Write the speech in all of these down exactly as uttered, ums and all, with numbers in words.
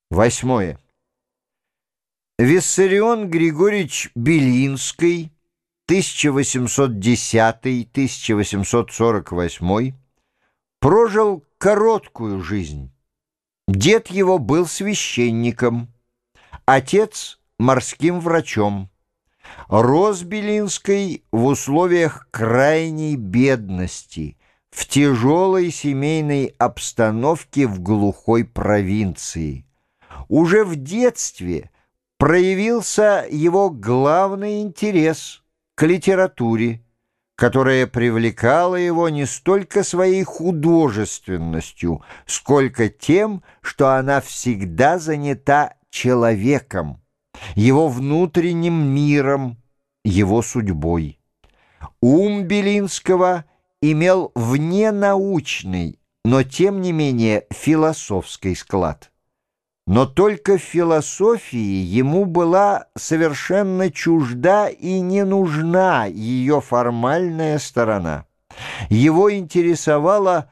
Восьмое. Виссарион Григорьевич Белинский, тысяча восемьсот десятый — тысяча восемьсот сорок восьмой, прожил короткую жизнь. Дед его был священником, отец — морским врачом. Рос Белинский в условиях крайней бедности, в тяжелой семейной обстановке в глухой провинции. Уже в детстве проявился его главный интерес к литературе, которая привлекала его не столько своей художественностью, сколько тем, что она всегда занята человеком, его внутренним миром, его судьбой. Ум Белинского имел вненаучный, но тем не менее философский склад. Но только в философии ему была совершенно чужда и не нужна ее формальная сторона. Его интересовала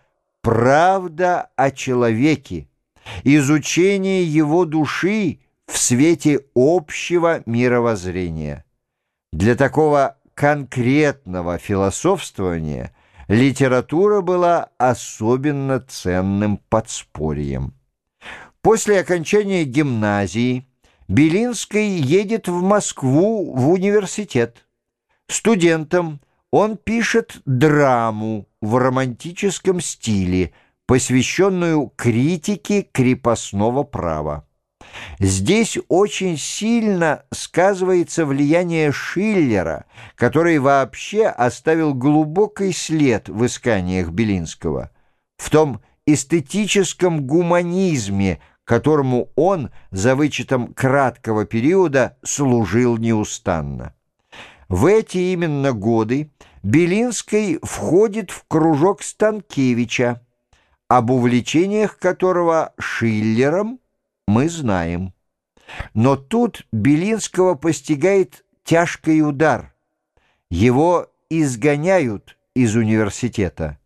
правда о человеке, изучение его души в свете общего мировоззрения. Для такого конкретного философствования литература была особенно ценным подспорьем. После окончания гимназии Белинский едет в Москву в университет. Студентом он пишет драму в романтическом стиле, посвященную критике крепостного права. Здесь очень сильно сказывается влияние Шиллера, который вообще оставил глубокий след в исканиях Белинского. В том эстетическом гуманизме, которому он, за вычетом краткого периода, служил неустанно. В эти именно годы Белинский входит в кружок Станкевича, об увлечениях которого Шиллером мы знаем. Но тут Белинского постигает тяжкий удар. Его изгоняют из университета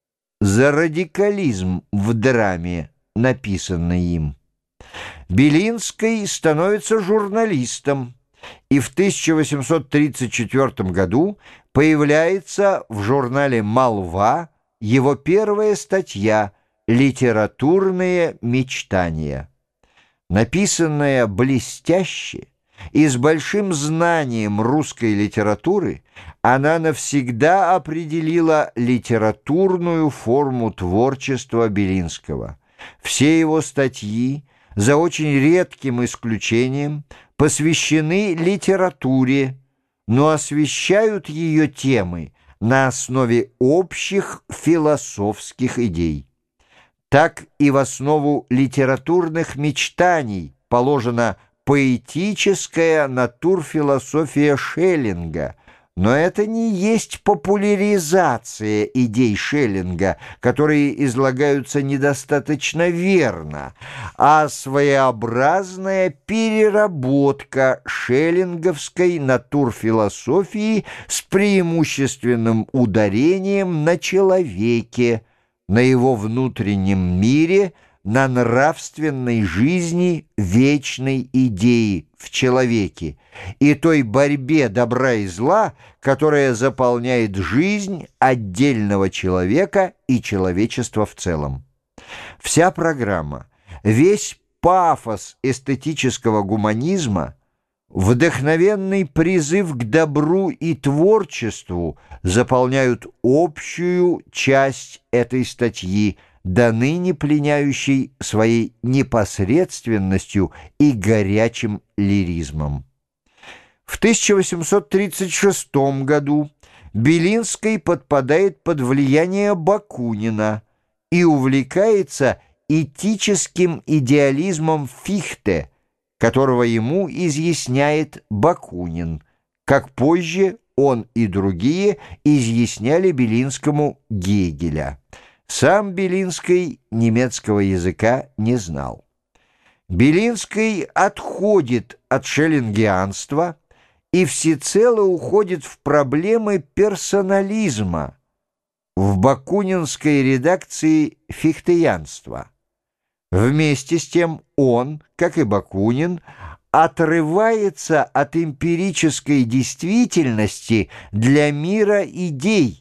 за радикализм в драме, написанной им. Белинский становится журналистом, и в тысяча восемьсот тридцать четвёртом году появляется в журнале «Молва» его первая статья «Литературные мечтания». Написанная блестяще и с большим знанием русской литературы, она навсегда определила литературную форму творчества Белинского. Все его статьи, за очень редким исключением, посвящены литературе, но освещают ее темы на основе общих философских идей. Так и в основу литературных мечтаний положена поэтическая натурфилософия Шеллинга, но это не есть популяризация идей Шеллинга, которые излагаются недостаточно верно, а своеобразная переработка шеллинговской натурфилософии с преимущественным ударением на человеке, на его внутреннем мире, на нравственной жизни вечной идеи в человеке и той борьбе добра и зла, которая заполняет жизнь отдельного человека и человечества в целом. Вся программа, весь пафос эстетического гуманизма, вдохновенный призыв к добру и творчеству заполняют общую часть этой статьи, до ныне пленяющей своей непосредственностью и горячим лиризмом. В тысяча восемьсот тридцать шестом году Белинский подпадает под влияние Бакунина и увлекается этическим идеализмом Фихте, которого ему изъясняет Бакунин, как позже он и другие изъясняли Белинскому Гегеля. Сам Белинский немецкого языка не знал. Белинский отходит от шеллингианства и всецело уходит в проблемы персонализма, в бакунинской редакции фихтеянства. Вместе с тем он, как и Бакунин, отрывается от эмпирической действительности для мира идей.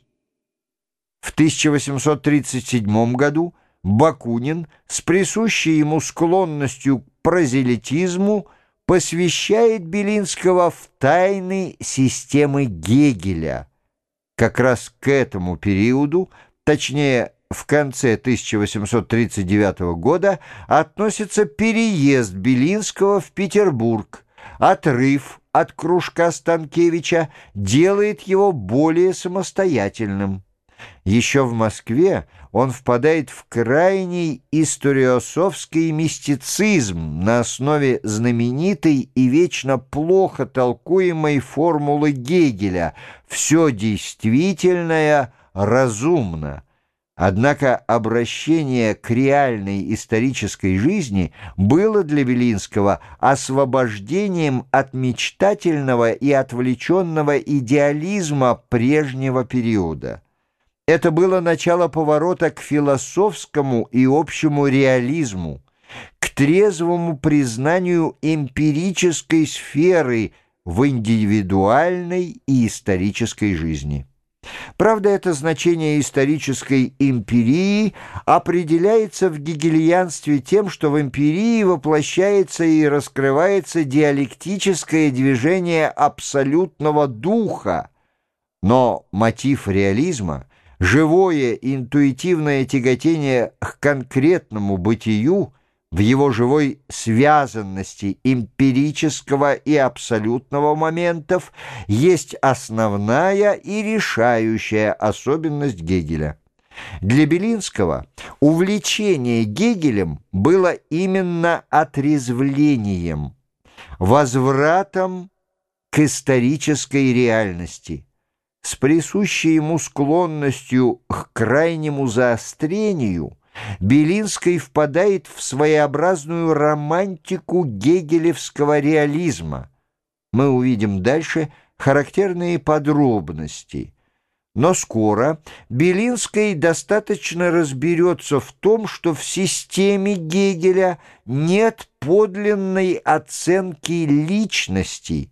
В тысяча восемьсот тридцать седьмом году Бакунин с присущей ему склонностью к прозелитизму посвящает Белинского в тайны системы Гегеля. Как раз к этому периоду, точнее, в конце тысяча восемьсот тридцать девятого года, относится переезд Белинского в Петербург. Отрыв от кружка Станкевича делает его более самостоятельным. Еще в Москве он впадает в крайний историософский мистицизм на основе знаменитой и вечно плохо толкуемой формулы Гегеля «все действительное разумно». Однако обращение к реальной исторической жизни было для Белинского освобождением от мечтательного и отвлеченного идеализма прежнего периода. Это было начало поворота к философскому и общему реализму, к трезвому признанию эмпирической сферы в индивидуальной и исторической жизни. Правда, это значение исторической эмпирии определяется в гегельянстве тем, что в эмпирии воплощается и раскрывается диалектическое движение абсолютного духа, но мотив реализма, живое интуитивное тяготение к конкретному бытию в его живой связанности эмпирического и абсолютного моментов есть основная и решающая особенность Гегеля. Для Белинского увлечение Гегелем было именно отрезвлением, возвратом к исторической реальности. С присущей ему склонностью к крайнему заострению Белинский впадает в своеобразную романтику гегелевского реализма. Мы увидим дальше характерные подробности. Но скоро Белинский достаточно разберется в том, что в системе Гегеля нет подлинной оценки личности.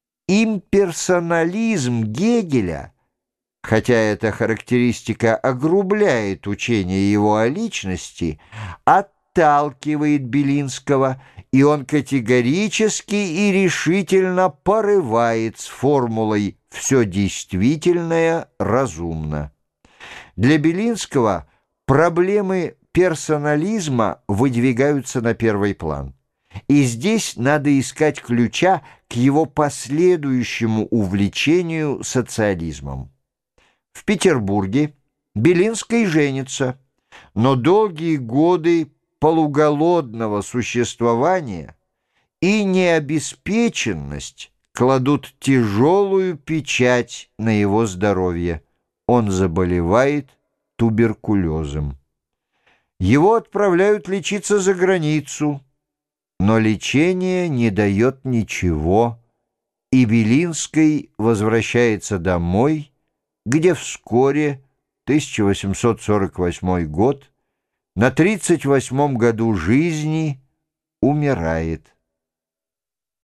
Имперсонализм Гегеля, хотя эта характеристика огрубляет учение его о личности, отталкивает Белинского, и он категорически и решительно порывает с формулой «все действительное разумно». Для Белинского проблемы персонализма выдвигаются на первый план. И здесь надо искать ключа к его последующему увлечению социализмом. В Петербурге Белинский женится, но долгие годы полуголодного существования и необеспеченность кладут тяжелую печать на его здоровье. Он заболевает туберкулезом. Его отправляют лечиться за границу, но лечение не дает ничего, и Белинский возвращается домой, где вскоре, тысяча восемьсот сорок восьмой год, на тридцать восьмом году жизни умирает.